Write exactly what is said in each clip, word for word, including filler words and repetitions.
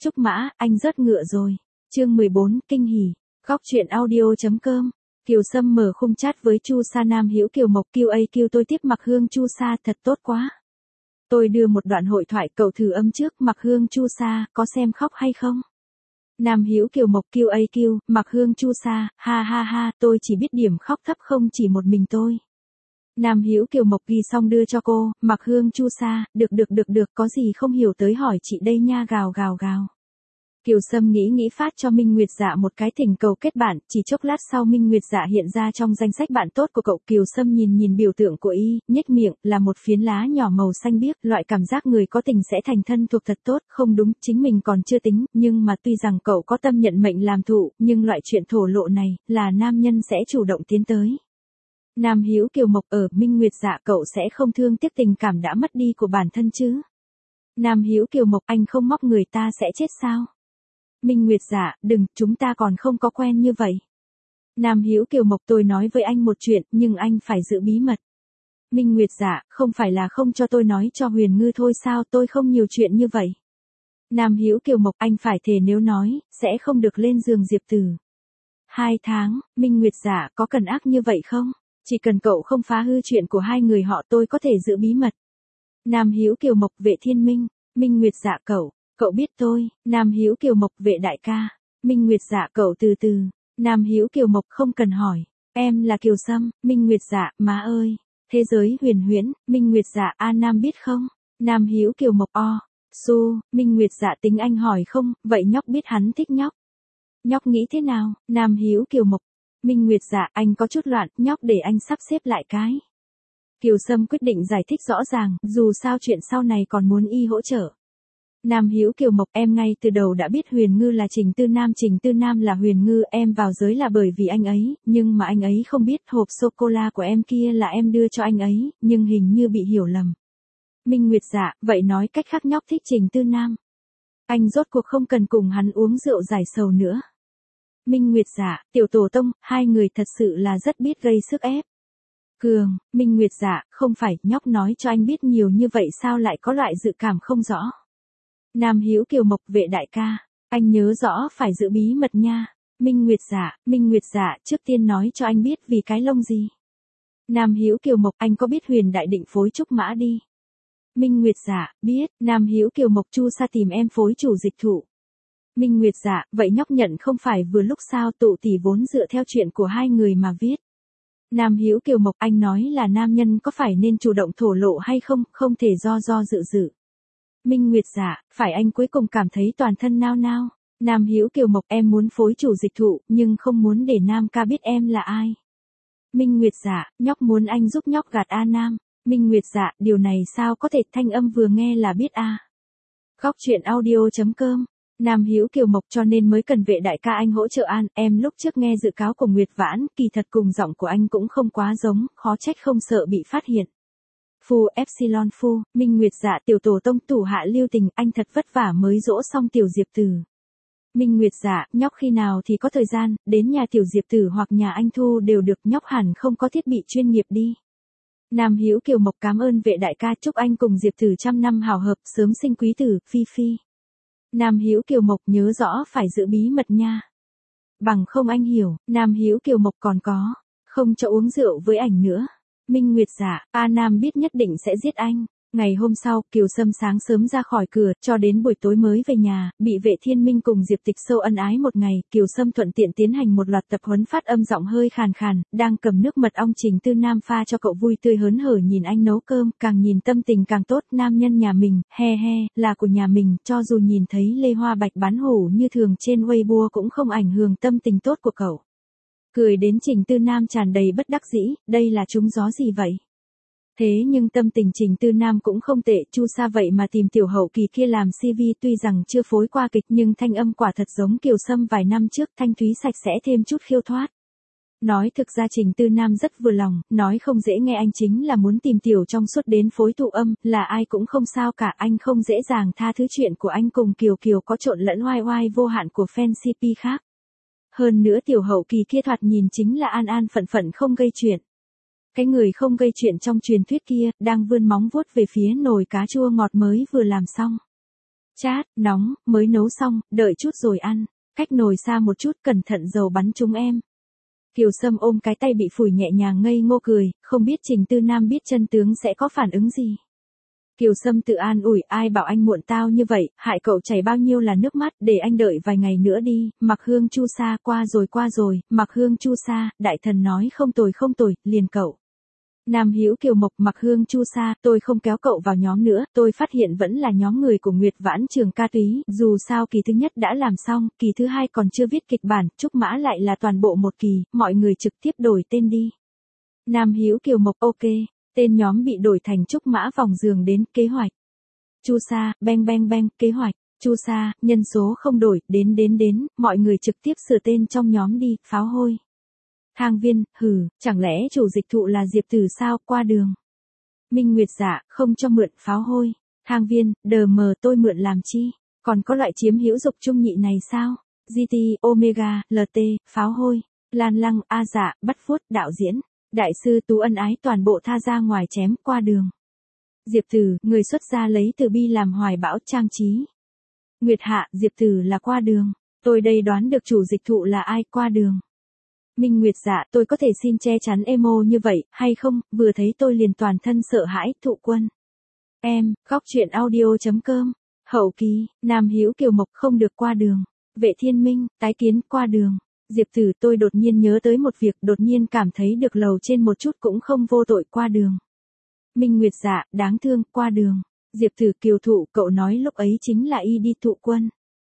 Trúc Mã, anh rớt ngựa rồi. Chương mười bốn, kinh hỉ. Góc truyện audio.com. Kiều Sâm mở khung chat với Chu Sa Nam Hữu Kiều Mộc Q A Q tôi tiếp Mặc Hương Chu Sa thật tốt quá. Tôi đưa một đoạn hội thoại cậu thử âm trước Mặc Hương Chu Sa, có xem khóc hay không? Nam Hữu Kiều Mộc Q A Q, Mặc Hương Chu Sa, ha ha ha, tôi chỉ biết điểm khóc thấp không chỉ một mình tôi. Nam Hữu Kiều Mộc ghi xong đưa cho cô, Mặc Hương Chu Sa, được được được được, có gì không hiểu tới hỏi chị đây nha, gào gào gào. Kiều Sâm nghĩ nghĩ phát cho Minh Nguyệt Dạ một cái thỉnh cầu kết bạn, chỉ chốc lát sau Minh Nguyệt Dạ hiện ra trong danh sách bạn tốt của cậu. Kiều Sâm nhìn nhìn biểu tượng của y, nhếch miệng, là một phiến lá nhỏ màu xanh biếc, loại cảm giác người có tình sẽ thành thân thuộc thật tốt, không đúng, chính mình còn chưa tính, nhưng mà tuy rằng cậu có tâm nhận mệnh làm thụ, nhưng loại chuyện thổ lộ này, là nam nhân sẽ chủ động tiến tới. Nam Hữu Kiều Mộc ở, Minh Nguyệt Dạ cậu sẽ không thương tiếc tình cảm đã mất đi của bản thân chứ? Nam Hữu Kiều Mộc, anh không móc người ta sẽ chết sao? Minh Nguyệt Dạ, đừng, chúng ta còn không có quen như vậy. Nam Hữu Kiều Mộc, tôi nói với anh một chuyện, nhưng anh phải giữ bí mật. Minh Nguyệt Dạ, không phải là không cho tôi nói cho Huyền Ngư thôi sao, tôi không nhiều chuyện như vậy. Nam Hữu Kiều Mộc, anh phải thề nếu nói, sẽ không được lên giường Diệp Tử. Hai tháng, Minh Nguyệt Dạ, có cần ác như vậy không? Chỉ cần cậu không phá hư chuyện của hai người họ tôi có thể giữ bí mật. Nam Hữu Kiều Mộc, Vệ Thiên Minh. Minh Nguyệt Dạ, cậu. Cậu biết tôi. Nam Hữu Kiều Mộc, Vệ đại ca. Minh Nguyệt Dạ, cậu từ từ. Nam Hữu Kiều Mộc, không cần hỏi. Em là Kiều Sâm. Minh Nguyệt Dạ, má ơi. Thế giới huyền huyễn. Minh Nguyệt Dạ, A Nam biết không? Nam Hữu Kiều Mộc, o. Su. Minh Nguyệt Dạ, tính anh hỏi không, vậy nhóc biết hắn thích nhóc. Nhóc nghĩ thế nào? Nam Hữu Kiều Mộc. Minh Nguyệt Dạ, anh có chút loạn, nhóc để anh sắp xếp lại cái. Kiều Sâm quyết định giải thích rõ ràng, dù sao chuyện sau này còn muốn y hỗ trợ. Nam Hữu Kiều Mộc, em ngay từ đầu đã biết Huyền Ngư là Trình Tư Nam, Trình Tư Nam là Huyền Ngư, em vào giới là bởi vì anh ấy, nhưng mà anh ấy không biết hộp sô-cô-la của em kia là em đưa cho anh ấy, nhưng hình như bị hiểu lầm. Minh Nguyệt Dạ, vậy nói cách khác nhóc thích Trình Tư Nam. Anh rốt cuộc không cần cùng hắn uống rượu giải sầu nữa. Minh Nguyệt Dạ, Tiểu Tổ Tông, hai người thật sự là rất biết gây sức ép. Cường, Minh Nguyệt Dạ, không phải, nhóc nói cho anh biết nhiều như vậy sao lại có loại dự cảm không rõ. Nam Hữu Kiều Mộc, Vệ đại ca, anh nhớ rõ phải giữ bí mật nha. Minh Nguyệt Dạ, Minh Nguyệt Dạ, trước tiên nói cho anh biết vì cái lông gì. Nam Hữu Kiều Mộc, anh có biết Huyền Đại định phối Trúc Mã đi. Minh Nguyệt Dạ, biết. Nam Hữu Kiều Mộc, Chu Sa tìm em phối chủ dịch thụ. Minh Nguyệt Dạ, vậy nhóc nhận không phải vừa lúc sao, tụ tỷ vốn dựa theo chuyện của hai người mà viết. Nam Hữu Kiều Mộc, anh nói là nam nhân có phải nên chủ động thổ lộ hay không, không thể do do dự dự. Minh Nguyệt Dạ, phải, anh cuối cùng cảm thấy toàn thân nao nao. Nam Hữu Kiều Mộc, em muốn phối chủ dịch thụ, nhưng không muốn để Nam ca biết em là ai. Minh Nguyệt Dạ, nhóc muốn anh giúp nhóc gạt A Nam. Minh Nguyệt Dạ, điều này sao có thể, thanh âm vừa nghe là biết a. À. Góc truyện audio.com. Nam Hữu Kiều Mộc, cho nên mới cần Vệ đại ca anh hỗ trợ an, em lúc trước nghe dự cáo của Nguyệt Vãn, kỳ thật cùng giọng của anh cũng không quá giống, khó trách không sợ bị phát hiện. Phu Epsilon Phu, Minh Nguyệt Dạ, Tiểu Tổ Tông thủ hạ lưu tình, anh thật vất vả mới dỗ xong Tiểu Diệp Tử. Minh Nguyệt Dạ, nhóc khi nào thì có thời gian, đến nhà Tiểu Diệp Tử hoặc nhà anh Thu đều được, nhóc hẳn không có thiết bị chuyên nghiệp đi. Nam Hữu Kiều Mộc, cảm ơn Vệ đại ca, chúc anh cùng Diệp Tử trăm năm hào hợp, sớm sinh quý tử, Phi Phi. Nam Hữu Kiều Mộc, nhớ rõ phải giữ bí mật nha. Bằng không anh hiểu. Nam Hữu Kiều Mộc, còn có, không cho uống rượu với ảnh nữa. Minh Nguyệt Dạ, A Nam biết nhất định sẽ giết anh. Ngày hôm sau, Kiều Sâm sáng sớm ra khỏi cửa, cho đến buổi tối mới về nhà, bị Vệ Thiên Minh cùng Diệp Tịch Sâu ân ái một ngày, Kiều Sâm thuận tiện tiến hành một loạt tập huấn phát âm giọng hơi khàn khàn, đang cầm nước mật ong Trình Tư Nam pha cho cậu vui tươi hớn hở nhìn anh nấu cơm, càng nhìn tâm tình càng tốt, nam nhân nhà mình, he he, là của nhà mình, cho dù nhìn thấy Lê Hoa Bạch bán hủ như thường trên Weibo cũng không ảnh hưởng tâm tình tốt của cậu. Cười đến Trình Tư Nam tràn đầy bất đắc dĩ, đây là trúng gió gì vậy? Thế nhưng tâm tình Trình Tư Nam cũng không tệ, Chu Sa vậy mà tìm Tiểu Hậu Kỳ kia làm xê vê, tuy rằng chưa phối qua kịch nhưng thanh âm quả thật giống Kiều Sâm vài năm trước, thanh thúy sạch sẽ thêm chút khiêu thoát. Nói thực ra Trình Tư Nam rất vừa lòng, nói không dễ nghe anh chính là muốn tìm Tiểu trong suốt đến phối tụ âm, là ai cũng không sao cả, anh không dễ dàng tha thứ chuyện của anh cùng Kiều Kiều có trộn lẫn oai oai vô hạn của fan xê pê khác. Hơn nữa Tiểu Hậu Kỳ kia thoạt nhìn chính là an an phận phận không gây chuyện. Cái người không gây chuyện trong truyền thuyết kia, đang vươn móng vuốt về phía nồi cá chua ngọt mới vừa làm xong. Chát, nóng, mới nấu xong, đợi chút rồi ăn. Cách nồi xa một chút, cẩn thận dầu bắn chúng em. Kiều Sâm ôm cái tay bị phủi nhẹ nhàng ngây ngô cười, không biết Trình Tư Nam biết chân tướng sẽ có phản ứng gì. Kiều Sâm tự an ủi, ai bảo anh muộn tao như vậy, hại cậu chảy bao nhiêu là nước mắt, để anh đợi vài ngày nữa đi. Mặc Hương Chu Sa, qua rồi qua rồi, Mặc Hương Chu Sa, đại thần nói không tồi không tồi, liền cậu. Nam Hữu Kiều Mộc, Mặc Hương Chu Sa, tôi không kéo cậu vào nhóm nữa, tôi phát hiện vẫn là nhóm người của Nguyệt Vãn Trường Ca Túy, dù sao kỳ thứ nhất đã làm xong, kỳ thứ hai còn chưa viết kịch bản, Trúc Mã lại là toàn bộ một kỳ, mọi người trực tiếp đổi tên đi. Nam Hữu Kiều Mộc, ok, tên nhóm bị đổi thành Trúc Mã vòng giường đến, kế hoạch. Chu Sa, beng beng beng, kế hoạch. Chu Sa, nhân số không đổi, đến đến đến, mọi người trực tiếp sửa tên trong nhóm đi, pháo hôi. Thang Viên, hừ, chẳng lẽ chủ dịch thụ là Diệp Tử sao, qua đường. Minh Nguyệt dạ, không cho mượn, pháo hôi. Thang Viên, đờ mờ tôi mượn làm chi, còn có loại chiếm hữu dục trung nhị này sao? giê tê, Omega, lờ tê, pháo hôi. Lan Lăng, A Dạ, bắt vuốt, đạo diễn. Đại sư Tú ân ái toàn bộ tha ra ngoài chém, qua đường. Diệp Tử, người xuất gia lấy từ bi làm hoài bão trang trí. Nguyệt Hạ, Diệp Tử là qua đường. Tôi đây đoán được chủ dịch thụ là ai, qua đường. Minh Nguyệt dạ, tôi có thể xin che chắn emo như vậy, hay không, vừa thấy tôi liền toàn thân sợ hãi, thụ quân. Em, góc truyện audio.com. Hậu kỳ, Nam Hữu Kiều Mộc không được qua đường. Vệ Thiên Minh, tái kiến, qua đường. Diệp Tử, tôi đột nhiên nhớ tới một việc, đột nhiên cảm thấy được lầu trên một chút cũng không vô tội, qua đường. Minh Nguyệt dạ, đáng thương, qua đường. Diệp Tử, Kiều Thụ, cậu nói lúc ấy chính là y đi thụ quân.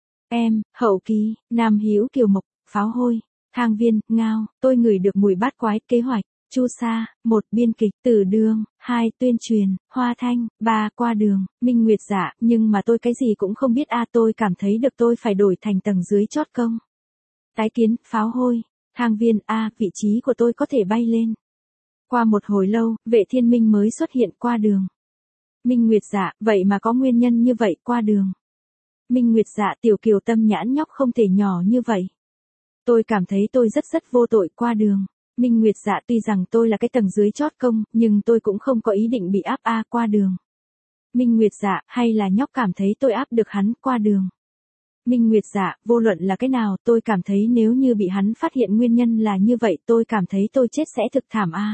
Em, hậu kỳ, Nam Hữu Kiều Mộc, pháo hôi. Thang Viên, ngao, tôi ngửi được mùi bát quái, kế hoạch. Chu Sa, một, biên kịch, Tử Đường, hai, tuyên truyền, Hoa Thanh, ba, qua đường, Minh Nguyệt dạ, nhưng mà tôi cái gì cũng không biết a, tôi cảm thấy được tôi phải đổi thành tầng dưới chót công. Tái kiến, pháo hôi. Thang Viên, a, vị trí của tôi có thể bay lên. Qua một hồi lâu, Vệ Thiên Minh mới xuất hiện, qua đường. Minh Nguyệt dạ, vậy mà có nguyên nhân như vậy, qua đường. Minh Nguyệt dạ, tiểu Kiều Tâm nhãn nhóc không thể nhỏ như vậy. Tôi cảm thấy tôi rất rất vô tội, qua đường. Minh Nguyệt dạ, tuy rằng tôi là cái tầng dưới chót công, nhưng tôi cũng không có ý định bị áp a, qua đường. Minh Nguyệt dạ, hay là nhóc cảm thấy tôi áp được hắn, qua đường. Minh Nguyệt dạ, vô luận là cái nào, tôi cảm thấy nếu như bị hắn phát hiện nguyên nhân là như vậy, tôi cảm thấy tôi chết sẽ thực thảm a.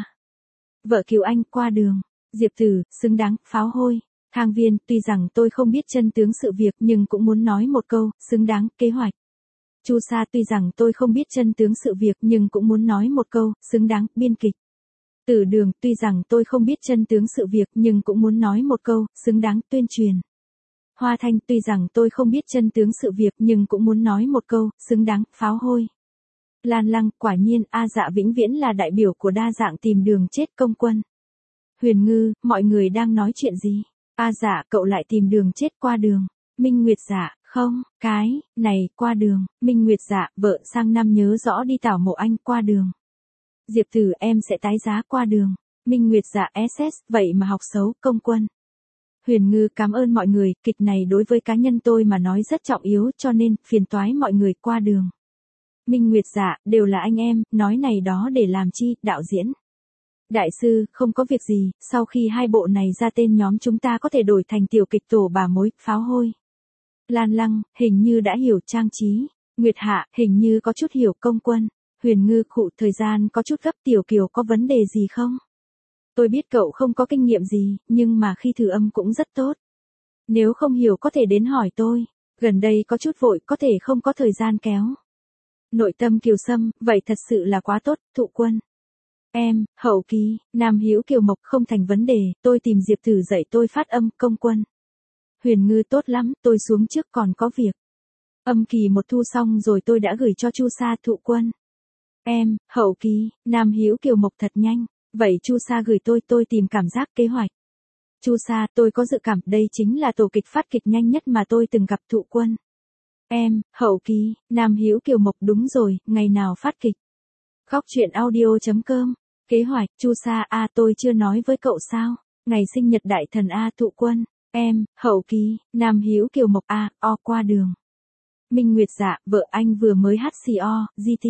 Vợ cứu anh, qua đường. Diệp Tử, xứng đáng, pháo hôi. Thang Viên, tuy rằng tôi không biết chân tướng sự việc nhưng cũng muốn nói một câu, xứng đáng, kế hoạch. Chu Sa, tuy rằng tôi không biết chân tướng sự việc nhưng cũng muốn nói một câu, xứng đáng, biên kịch. Tử Đường, tuy rằng tôi không biết chân tướng sự việc nhưng cũng muốn nói một câu, xứng đáng, tuyên truyền. Hoa Thanh, tuy rằng tôi không biết chân tướng sự việc nhưng cũng muốn nói một câu, xứng đáng, pháo hôi. Lan Lăng, quả nhiên, A Dạ vĩnh viễn là đại biểu của đa dạng tìm đường chết, công quân. Huyền Ngư, mọi người đang nói chuyện gì? A Dạ, cậu lại tìm đường chết, qua đường. Minh Nguyệt dạ, không, cái, này, qua đường. Minh Nguyệt dạ, vợ sang năm nhớ rõ đi tảo mộ anh, qua đường. Diệp Tử, em sẽ tái giá, qua đường. Minh Nguyệt dạ, ét ét, vậy mà học xấu, công quân. Huyền Ngư, cảm ơn mọi người, kịch này đối với cá nhân tôi mà nói rất trọng yếu cho nên, phiền toái mọi người, qua đường. Minh Nguyệt dạ, đều là anh em, nói này đó để làm chi, đạo diễn. Đại sư, không có việc gì, sau khi hai bộ này ra tên nhóm chúng ta có thể đổi thành tiểu kịch tổ bà mối, pháo hôi. Lan Lăng, hình như đã hiểu, trang trí. Nguyệt Hạ, hình như có chút hiểu, công quân. Huyền Ngư, khụ, thời gian có chút gấp, Tiểu Kiều có vấn đề gì không? Tôi biết cậu không có kinh nghiệm gì, nhưng mà khi thử âm cũng rất tốt. Nếu không hiểu có thể đến hỏi tôi. Gần đây có chút vội, có thể không có thời gian kéo. Nội tâm Kiều Sâm, vậy thật sự là quá tốt, thụ quân. Em, hậu kỳ, Nam Hữu Kiều Mộc không thành vấn đề, tôi tìm Diệp Tử dạy tôi phát âm, công quân. Huyền Ngư, tốt lắm, tôi xuống trước còn có việc. Âm kỳ một thu xong rồi tôi đã gửi cho Chu Sa, thụ quân. Em, hậu kỳ, Nam Hữu Kiều Mộc thật nhanh, vậy Chu Sa gửi tôi, tôi tìm cảm giác, kế hoạch. Chu Sa, tôi có dự cảm, đây chính là tổ kịch phát kịch nhanh nhất mà tôi từng gặp, thụ quân. Em, hậu kỳ, Nam Hữu Kiều Mộc, đúng rồi, ngày nào phát kịch. Góc truyện audio.com. Kế hoạch, Chu Sa, a, tôi chưa nói với cậu sao? Ngày sinh nhật đại thần a, thụ quân. Em, hậu kỳ, Nam Hữu Kiều Mộc a, o, qua đường. Minh Nguyệt dạ, vợ anh vừa mới hát xê o, giê tê.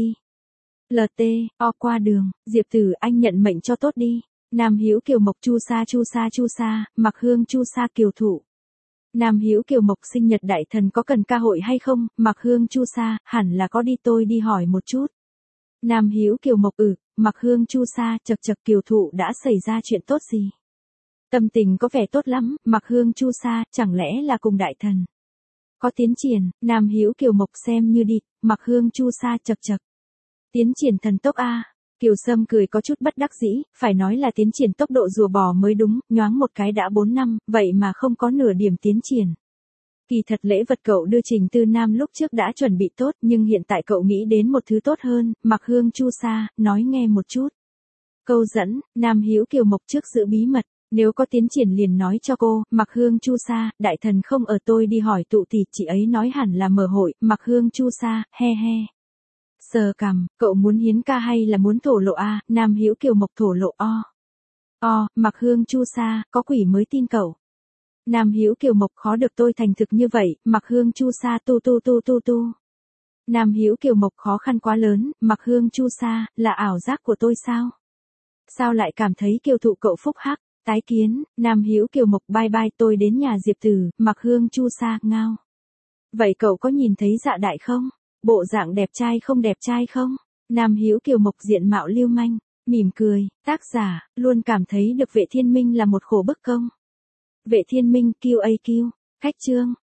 lờ tê, o, qua đường. Diệp Tử, anh nhận mệnh cho tốt đi. Nam Hữu Kiều Mộc, Chu Sa, Chu Sa, Chu Sa, Mặc Hương, Chu Sa, Kiều Thụ. Nam Hữu Kiều Mộc sinh nhật đại thần có cần ca hội hay không, Mạc Hương Chu Sa, hẳn là có đi tôi đi hỏi một chút. Nam Hữu Kiều Mộc ừ, Mạc Hương Chu Sa, chật chật Kiều Thụ đã xảy ra chuyện tốt gì? Tâm tình có vẻ tốt lắm, Mạc Hương Chu Sa, chẳng lẽ là cùng đại thần có tiến triển, Nam Hữu Kiều Mộc xem như đi, Mạc Hương Chu Sa chật chật. Tiến triển thần tốc a. Kiều Sâm cười có chút bất đắc dĩ, phải nói là tiến triển tốc độ rùa bò mới đúng, nhoáng một cái đã bốn năm, vậy mà không có nửa điểm tiến triển. Kỳ thật lễ vật cậu đưa Trình Tư Nam lúc trước đã chuẩn bị tốt, nhưng hiện tại cậu nghĩ đến một thứ tốt hơn, Mạc Hương Chu Sa, nói nghe một chút. Câu dẫn, Nam Hữu Kiều Mộc trước giữ bí mật, nếu có tiến triển liền nói cho cô, Mạc Hương Chu Sa, đại thần không ở tôi đi hỏi tụ thì chị ấy nói hẳn là mở hội, Mạc Hương Chu Sa, he he. Sờ cằm, cậu muốn hiến ca hay là muốn thổ lộ a? Nam Hữu Kiều Mộc thổ lộ o. O, Mạc Hương Chu Sa, có quỷ mới tin cậu. Nam Hữu Kiều Mộc khó được tôi thành thực như vậy, Mạc Hương Chu Sa tu tu tu tu tu. Nam Hữu Kiều Mộc khó khăn quá lớn, Mạc Hương Chu Sa, là ảo giác của tôi sao? Sao lại cảm thấy Kiều Thụ cậu phúc hắc? Tái kiến, Nam Hữu Kiều Mộc bye bye tôi đến nhà Diệp Tử, Mạc Hương Chu Sa, ngao. Vậy cậu có nhìn thấy Dạ Đại không? Bộ dạng đẹp trai không đẹp trai không? Nam Hữu Kiều Mộc diện mạo lưu manh, mỉm cười, tác giả, luôn cảm thấy được Vệ Thiên Minh là một khổ bức công. Vệ Thiên Minh, Q A Q, khách chương.